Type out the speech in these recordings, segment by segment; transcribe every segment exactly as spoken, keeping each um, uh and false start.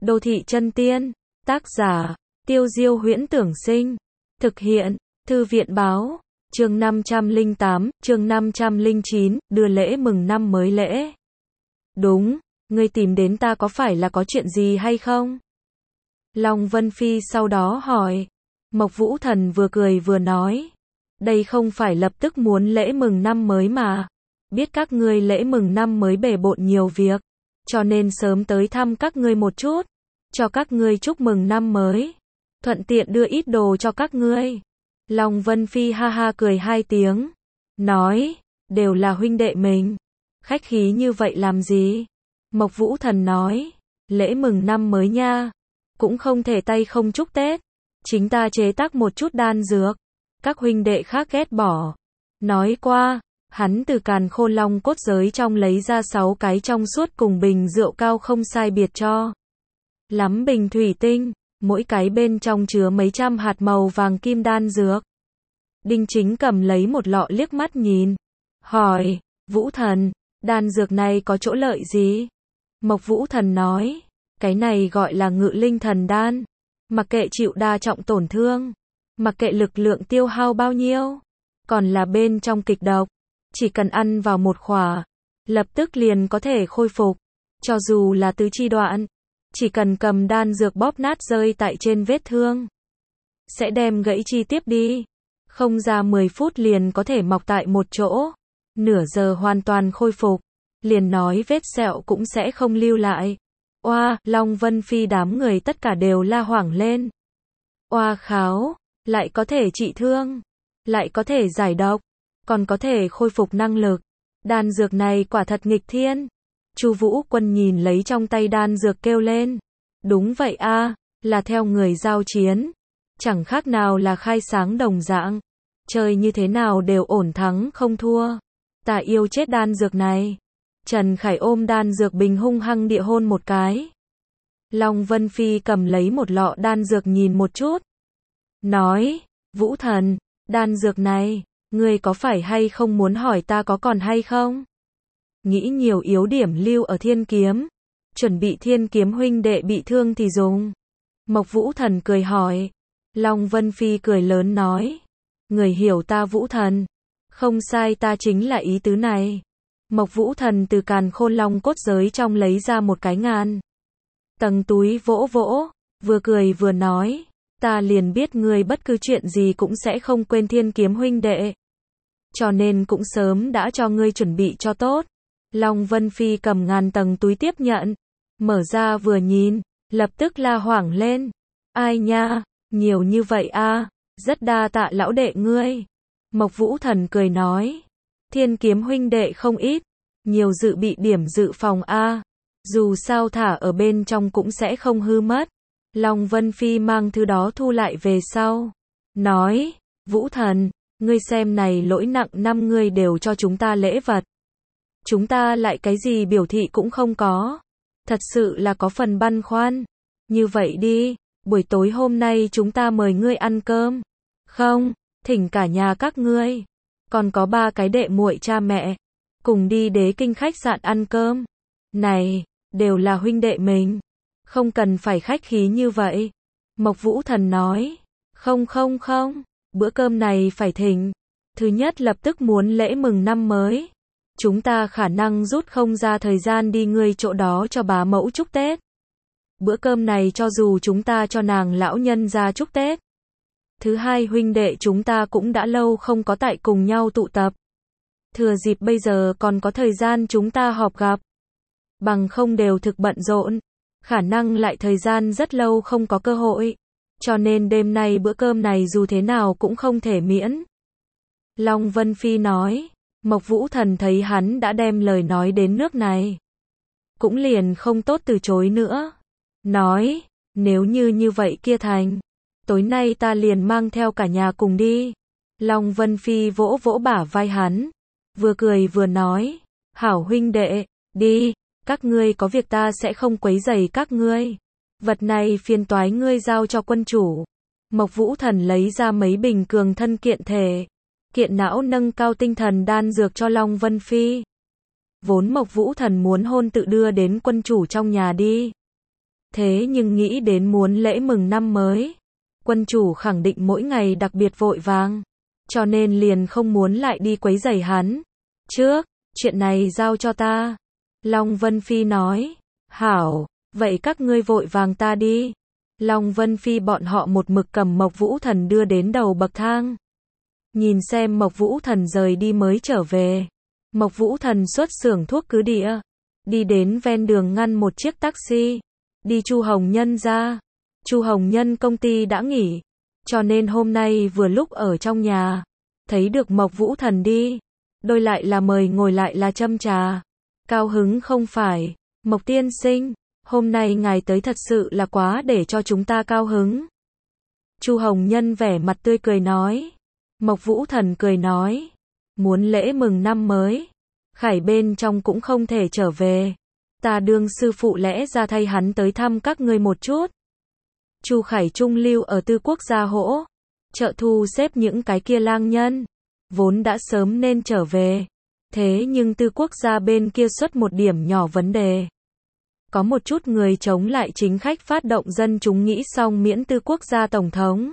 Đô thị chân tiên. Tác giả, Tiêu Diêu Huyễn Tưởng Sinh. Thực hiện, Thư viện Báo. Chương năm trăm lẻ tám, chương năm trăm lẻ chín, đưa lễ mừng năm mới lễ. Đúng, ngươi tìm đến ta có phải là có chuyện gì hay không? Long Vân Phi sau đó hỏi. Mộc Vũ Thần vừa cười vừa nói. Đây không phải lập tức muốn lễ mừng năm mới mà. Biết các ngươi lễ mừng năm mới bề bộn nhiều việc, cho nên sớm tới thăm các ngươi một chút, cho các ngươi chúc mừng năm mới, thuận tiện đưa ít đồ cho các ngươi. Long Vân Phi ha ha cười hai tiếng, nói, đều là huynh đệ mình, khách khí như vậy làm gì? Mộc Vũ Thần nói, lễ mừng năm mới nha, cũng không thể tay không chúc Tết, chính ta chế tác một chút đan dược, các huynh đệ khác ghét bỏ. Nói qua, hắn từ càn khôn long cốt giới trong lấy ra sáu cái trong suốt cùng bình rượu cao không sai biệt cho lắm bình thủy tinh, mỗi cái bên trong chứa mấy trăm hạt màu vàng kim đan dược. Đinh Chính cầm lấy một lọ liếc mắt nhìn, hỏi, Vũ Thần, đan dược này có chỗ lợi gì? Mộc Vũ Thần nói, cái này gọi là ngự linh thần đan, mặc kệ chịu đa trọng tổn thương, mặc kệ lực lượng tiêu hao bao nhiêu, còn là bên trong kịch độc, chỉ cần ăn vào một khỏa, lập tức liền có thể khôi phục, cho dù là tứ chi đoạn, chỉ cần cầm đan dược bóp nát rơi tại trên vết thương, sẽ đem gãy chi tiếp đi, không ra mười phút liền có thể mọc tại một chỗ, nửa giờ hoàn toàn khôi phục, liền nói vết sẹo cũng sẽ không lưu lại. Oa, Long Vân Phi đám người tất cả đều la hoảng lên. Oa kháo, lại có thể trị thương, lại có thể giải độc, còn có thể khôi phục năng lực. Đan dược này quả thật nghịch thiên. Chu Vũ Quân nhìn lấy trong tay đan dược kêu lên. Đúng vậy a, là theo người giao chiến. Chẳng khác nào là khai sáng đồng dạng. Chơi như thế nào đều ổn thắng không thua. Ta yêu chết đan dược này. Trần Khải ôm đan dược bình hung hăng địa hôn một cái. Long Vân Phi cầm lấy một lọ đan dược nhìn một chút. Nói, Vũ Thần, đan dược này, ngươi có phải hay không muốn hỏi ta có còn hay không? Nghĩ nhiều yếu điểm lưu ở thiên kiếm, chuẩn bị thiên kiếm huynh đệ bị thương thì dùng. Mộc Vũ Thần cười hỏi. Long Vân Phi cười lớn nói, người hiểu ta Vũ Thần, không sai, ta chính là ý tứ này. Mộc Vũ Thần từ càn khôn long cốt giới trong lấy ra một cái ngàn tầng túi vỗ vỗ, vừa cười vừa nói, ta liền biết ngươi bất cứ chuyện gì cũng sẽ không quên thiên kiếm huynh đệ, cho nên cũng sớm đã cho ngươi chuẩn bị cho tốt. Long Vân Phi cầm ngàn tầng túi tiếp nhận, mở ra vừa nhìn, lập tức la hoảng lên, ai nha, nhiều như vậy a, rất đa tạ lão đệ ngươi. Mộc Vũ Thần cười nói, thiên kiếm huynh đệ không ít, nhiều dự bị điểm dự phòng a, dù sao thả ở bên trong cũng sẽ không hư mất. Long Vân Phi mang thứ đó thu lại về sau, nói, Vũ Thần, ngươi xem này lỗi nặng năm ngươi đều cho chúng ta lễ vật, chúng ta lại cái gì biểu thị cũng không có, thật sự là có phần băn khoăn. Như vậy đi, buổi tối hôm nay chúng ta mời ngươi ăn cơm, không, thỉnh cả nhà các ngươi, còn có ba cái đệ muội cha mẹ, cùng đi Đế Kinh khách sạn ăn cơm. Này, đều là huynh đệ mình, không cần phải khách khí như vậy. Mộc Vũ Thần nói, không không không, bữa cơm này phải thỉnh. Thứ nhất lập tức muốn lễ mừng năm mới, chúng ta khả năng rút không ra thời gian đi ngươi chỗ đó cho bá mẫu chúc Tết. Bữa cơm này cho dù chúng ta cho nàng lão nhân ra chúc Tết. Thứ hai, huynh đệ chúng ta cũng đã lâu không có tại cùng nhau tụ tập. Thừa dịp bây giờ còn có thời gian chúng ta họp gặp. Bằng không đều thực bận rộn, khả năng lại thời gian rất lâu không có cơ hội. Cho nên đêm nay bữa cơm này dù thế nào cũng không thể miễn. Long Vân Phi nói, Mộc Vũ Thần thấy hắn đã đem lời nói đến nước này, cũng liền không tốt từ chối nữa. Nói, nếu như như vậy kia thành, tối nay ta liền mang theo cả nhà cùng đi. Long Vân Phi vỗ vỗ bả vai hắn, vừa cười vừa nói, hảo huynh đệ, đi, các ngươi có việc ta sẽ không quấy rầy các ngươi. Vật này phiền toái ngươi giao cho quân chủ. Mộc Vũ Thần lấy ra mấy bình cường thân kiện thể, kiện não nâng cao tinh thần đan dược cho Long Vân Phi. Vốn Mộc Vũ Thần muốn hôn tự đưa đến quân chủ trong nhà đi. Thế nhưng nghĩ đến muốn lễ mừng năm mới, quân chủ khẳng định mỗi ngày đặc biệt vội vàng, cho nên liền không muốn lại đi quấy rầy hắn. Trước, chuyện này giao cho ta. Long Vân Phi nói, hảo, vậy các ngươi vội vàng ta đi. Long Vân Phi bọn họ một mực cầm Mộc Vũ Thần đưa đến đầu bậc thang. Nhìn xem Mộc Vũ Thần rời đi mới trở về. Mộc Vũ Thần xuất xưởng thuốc cứ địa, đi đến ven đường ngăn một chiếc taxi, đi Chu Hồng Nhân ra. Chu Hồng Nhân công ty đã nghỉ, cho nên hôm nay vừa lúc ở trong nhà, thấy được Mộc Vũ Thần đi, đôi lại là mời ngồi lại là châm trà. Cao hứng không phải, Mộc tiên sinh, hôm nay ngài tới thật sự là quá để cho chúng ta cao hứng. Chu Hồng Nhân vẻ mặt tươi cười nói. Mộc Vũ Thần cười nói, muốn lễ mừng năm mới, Khải bên trong cũng không thể trở về, ta đương sư phụ lẽ ra thay hắn tới thăm các ngươi một chút. Chu Khải trung lưu ở Tư Quốc gia hỗ trợ thu xếp những cái kia lang nhân, vốn đã sớm nên trở về, thế nhưng Tư Quốc gia bên kia xuất một điểm nhỏ vấn đề. Có một chút người chống lại chính khách phát động dân chúng nghĩ xong miễn Tư Quốc gia tổng thống,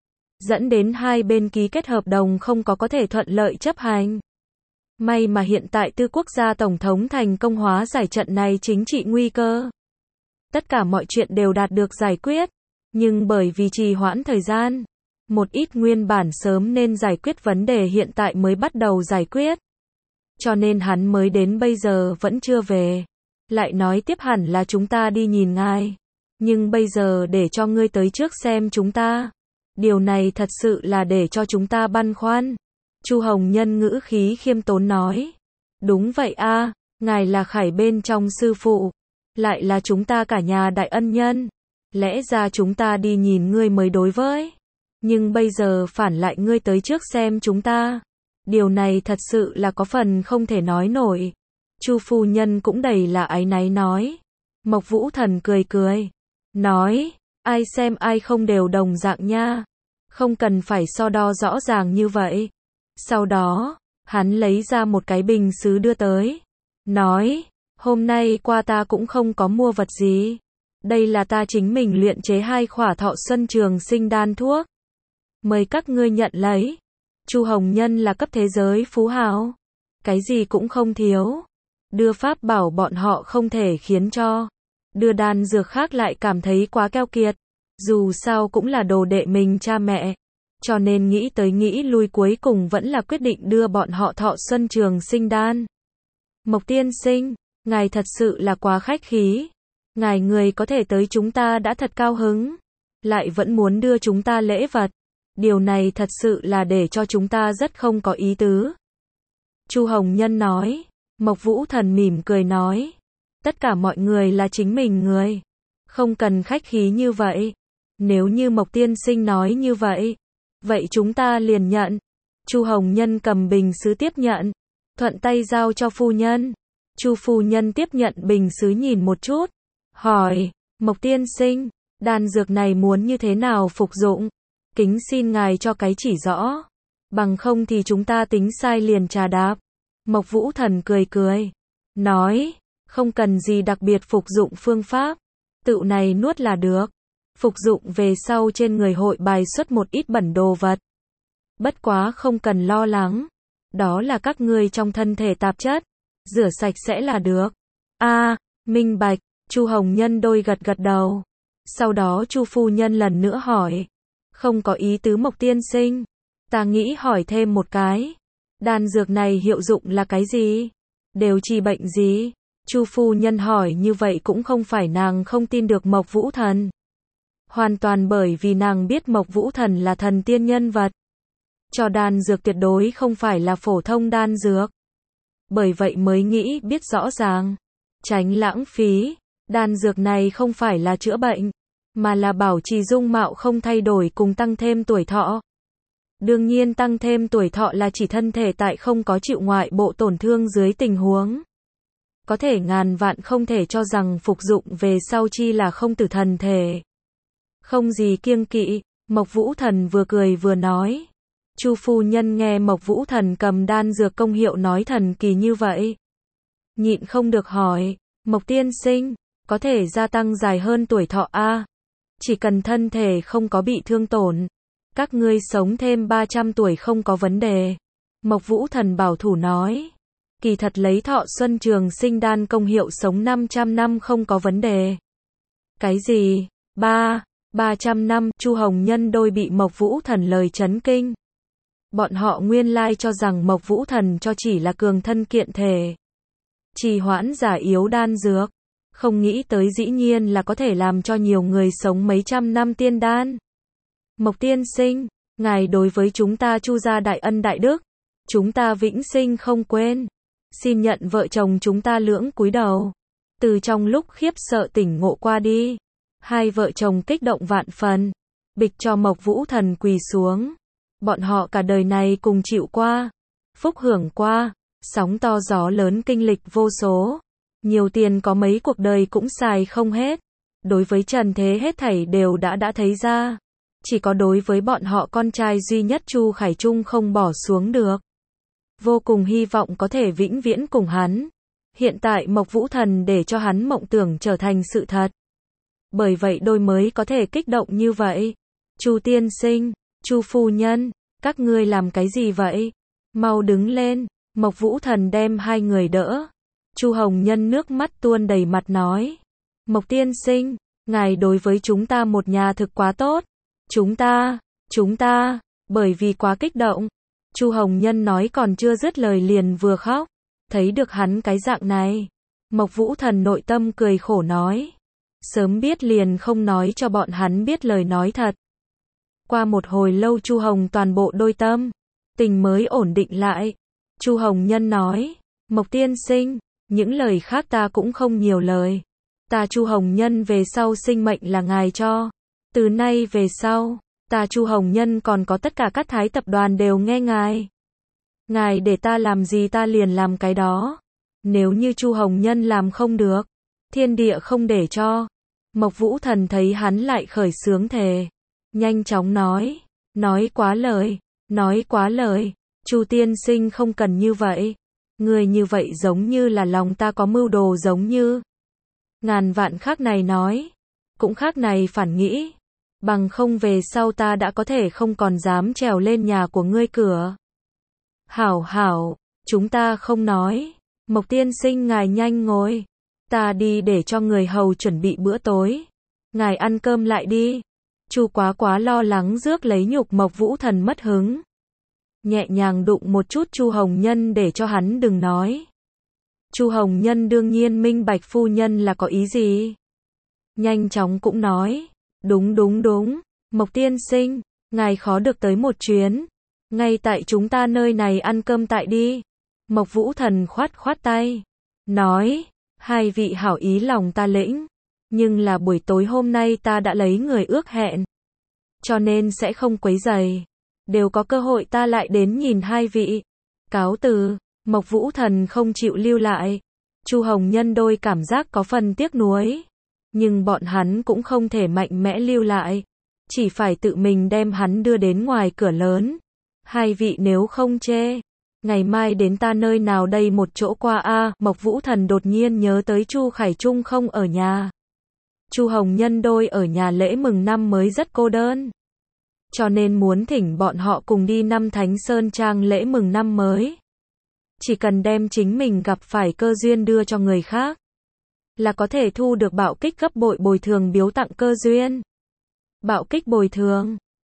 dẫn đến hai bên ký kết hợp đồng không có có thể thuận lợi chấp hành. May mà hiện tại Tư Quốc gia tổng thống thành công hóa giải trận này chính trị nguy cơ. Tất cả mọi chuyện đều đạt được giải quyết, nhưng bởi vì trì hoãn thời gian, một ít nguyên bản sớm nên giải quyết vấn đề hiện tại mới bắt đầu giải quyết. Cho nên hắn mới đến bây giờ vẫn chưa về. Lại nói tiếp hẳn là chúng ta đi nhìn ngài, nhưng bây giờ để cho ngươi tới trước xem chúng ta. Điều này thật sự là để cho chúng ta băn khoăn. Chu Hồng Nhân ngữ khí khiêm tốn nói. Đúng vậy a, ngài là Khải bên trong sư phụ, lại là chúng ta cả nhà đại ân nhân. Lẽ ra chúng ta đi nhìn ngươi mới đối với. Nhưng bây giờ phản lại ngươi tới trước xem chúng ta. Điều này thật sự là có phần không thể nói nổi. Chu phu nhân cũng đầy là áy náy nói. Mộc Vũ Thần cười cười, nói, ai xem ai không đều đồng dạng nha. Không cần phải so đo rõ ràng như vậy. Sau đó, hắn lấy ra một cái bình sứ đưa tới. Nói, hôm nay qua ta cũng không có mua vật gì. Đây là ta chính mình luyện chế hai khỏa thọ xuân trường sinh đan thuốc. Mời các ngươi nhận lấy. Chu Hồng Nhân là cấp thế giới phú hào, cái gì cũng không thiếu. Đưa pháp bảo bọn họ không thể khiến cho. Đưa đan dược khác lại cảm thấy quá keo kiệt. Dù sao cũng là đồ đệ mình cha mẹ. Cho nên nghĩ tới nghĩ lui cuối cùng vẫn là quyết định đưa bọn họ thọ xuân trường sinh đan. Mộc tiên sinh, ngài thật sự là quá khách khí. Ngài người có thể tới chúng ta đã thật cao hứng. Lại vẫn muốn đưa chúng ta lễ vật. Điều này thật sự là để cho chúng ta rất không có ý tứ. Chu Hồng Nhân nói. Mộc Vũ Thần mỉm cười nói. Tất cả mọi người là chính mình người. Không cần khách khí như vậy. Nếu như Mộc tiên sinh nói như vậy, vậy chúng ta liền nhận. Chu Hồng Nhân cầm bình sứ tiếp nhận, thuận tay giao cho phu nhân. Chu phu nhân tiếp nhận bình sứ nhìn một chút, hỏi, Mộc tiên sinh, đan dược này muốn như thế nào phục dụng? Kính xin ngài cho cái chỉ rõ, bằng không thì chúng ta tính sai liền trà đạp. Mộc Vũ Thần cười cười, nói, không cần gì đặc biệt phục dụng phương pháp, tự này nuốt là được. Phục dụng về sau trên người hội bài xuất một ít bẩn đồ vật. Bất quá không cần lo lắng, đó là các ngươi trong thân thể tạp chất, rửa sạch sẽ là được. A, à, minh bạch. Chu Hồng Nhân đôi gật gật đầu. Sau đó Chu phu nhân lần nữa hỏi, không có ý tứ Mộc tiên sinh, ta nghĩ hỏi thêm một cái, đan dược này hiệu dụng là cái gì? Đều trị bệnh gì? Chu phu nhân hỏi như vậy cũng không phải nàng không tin được Mộc Vũ Thần. Hoàn toàn bởi vì nàng biết Mộc Vũ Thần là thần tiên nhân vật. Cho đan dược tuyệt đối không phải là phổ thông đan dược. Bởi vậy mới nghĩ biết rõ ràng, tránh lãng phí, đan dược này không phải là chữa bệnh, mà là bảo trì dung mạo không thay đổi cùng tăng thêm tuổi thọ. Đương nhiên tăng thêm tuổi thọ là chỉ thân thể tại không có chịu ngoại bộ tổn thương dưới tình huống. Có thể ngàn vạn không thể cho rằng phục dụng về sau chi là không tử thần thể. Không gì kiêng kỵ, Mộc Vũ Thần vừa cười vừa nói. Chu phu nhân nghe Mộc Vũ Thần cầm đan dược công hiệu nói thần kỳ như vậy, nhịn không được hỏi, Mộc tiên sinh, có thể gia tăng dài hơn tuổi thọ a. Chỉ cần thân thể không có bị thương tổn, các ngươi sống thêm ba trăm tuổi không có vấn đề. Mộc Vũ Thần bảo thủ nói. Kỳ thật lấy thọ xuân trường sinh đan công hiệu sống năm trăm năm không có vấn đề. Cái gì? Ba, ba trăm năm, Chu Hồng Nhân đôi bị Mộc Vũ Thần lời chấn kinh. Bọn họ nguyên lai cho rằng Mộc Vũ Thần cho chỉ là cường thân kiện thể, trì hoãn giả yếu đan dược, không nghĩ tới dĩ nhiên là có thể làm cho nhiều người sống mấy trăm năm tiên đan. Mộc tiên sinh, ngài đối với chúng ta Chu gia đại ân đại đức, chúng ta vĩnh sinh không quên. Xin nhận vợ chồng chúng ta lưỡng cúi đầu. Từ trong lúc khiếp sợ tỉnh ngộ qua đi, hai vợ chồng kích động vạn phần, bịch cho Mộc Vũ Thần quỳ xuống. Bọn họ cả đời này cùng chịu qua, phúc hưởng qua, sóng to gió lớn kinh lịch vô số. Nhiều tiền có mấy cuộc đời cũng xài không hết. Đối với trần thế hết thảy đều đã đã thấy ra. Chỉ có đối với bọn họ con trai duy nhất Chu Khải Trung không bỏ xuống được. Vô cùng hy vọng có thể vĩnh viễn cùng hắn. Hiện tại Mộc Vũ Thần để cho hắn mộng tưởng trở thành sự thật. Bởi vậy đôi mới có thể kích động như vậy. Chu tiên sinh, Chu phu nhân, các ngươi làm cái gì vậy? Mau đứng lên. Mộc Vũ Thần đem hai người đỡ. Chu Hồng Nhân nước mắt tuôn đầy mặt nói. Mộc tiên sinh, ngài đối với chúng ta một nhà thực quá tốt. Chúng ta, chúng ta, bởi vì quá kích động. Chu Hồng Nhân nói còn chưa dứt lời liền vừa khóc. Thấy được hắn cái dạng này, Mộc Vũ Thần nội tâm cười khổ nói. Sớm biết liền không nói cho bọn hắn biết lời nói thật. Qua một hồi lâu Chu Hồng toàn bộ đôi tâm, tình mới ổn định lại. Chu Hồng Nhân nói, Mộc tiên sinh, những lời khác ta cũng không nhiều lời. Ta Chu Hồng Nhân về sau sinh mệnh là ngài cho. Từ nay về sau, ta Chu Hồng Nhân còn có tất cả các thái tập đoàn đều nghe ngài. Ngài để ta làm gì ta liền làm cái đó. Nếu như Chu Hồng Nhân làm không được, thiên địa không để cho. Mộc Vũ Thần thấy hắn lại khởi sướng thề, nhanh chóng nói, nói quá lời, nói quá lời. Chu tiên sinh không cần như vậy. Người như vậy giống như là lòng ta có mưu đồ giống như. Ngàn vạn khác này nói, cũng khác này phản nghĩ. Bằng không về sau ta đã có thể không còn dám trèo lên nhà của ngươi cửa. Hảo hảo, chúng ta không nói. Mộc tiên sinh ngài nhanh ngồi. Ta đi để cho người hầu chuẩn bị bữa tối. Ngài ăn cơm lại đi. Chu Quá Quá lo lắng rước lấy nhục Mộc Vũ Thần mất hứng. Nhẹ nhàng đụng một chút Chu Hồng Nhân để cho hắn đừng nói. Chu Hồng Nhân đương nhiên minh bạch phu nhân là có ý gì. Nhanh chóng cũng nói. Đúng đúng đúng. Mộc tiên sinh, ngài khó được tới một chuyến. Ngay tại chúng ta nơi này ăn cơm tại đi. Mộc Vũ Thần khoát khoát tay. Nói, hai vị hảo ý lòng ta lĩnh. Nhưng là buổi tối hôm nay ta đã lấy người ước hẹn. Cho nên sẽ không quấy rầy. Đều có cơ hội ta lại đến nhìn hai vị. Cáo từ. Mộc Vũ Thần không chịu lưu lại. Chu Hồng Nhân đôi cảm giác có phần tiếc nuối. Nhưng bọn hắn cũng không thể mạnh mẽ lưu lại. Chỉ phải tự mình đem hắn đưa đến ngoài cửa lớn. Hai vị nếu không chê, ngày mai đến ta nơi nào đây một chỗ qua a. Mộc Vũ Thần đột nhiên nhớ tới Chu Khải Trung không ở nhà. Chu Hồng Nhân đôi ở nhà lễ mừng năm mới rất cô đơn. Cho nên muốn thỉnh bọn họ cùng đi năm Thánh Sơn Trang lễ mừng năm mới. Chỉ cần đem chính mình gặp phải cơ duyên đưa cho người khác, là có thể thu được bạo kích gấp bội bồi thường biếu tặng cơ duyên. Bạo kích bồi thường.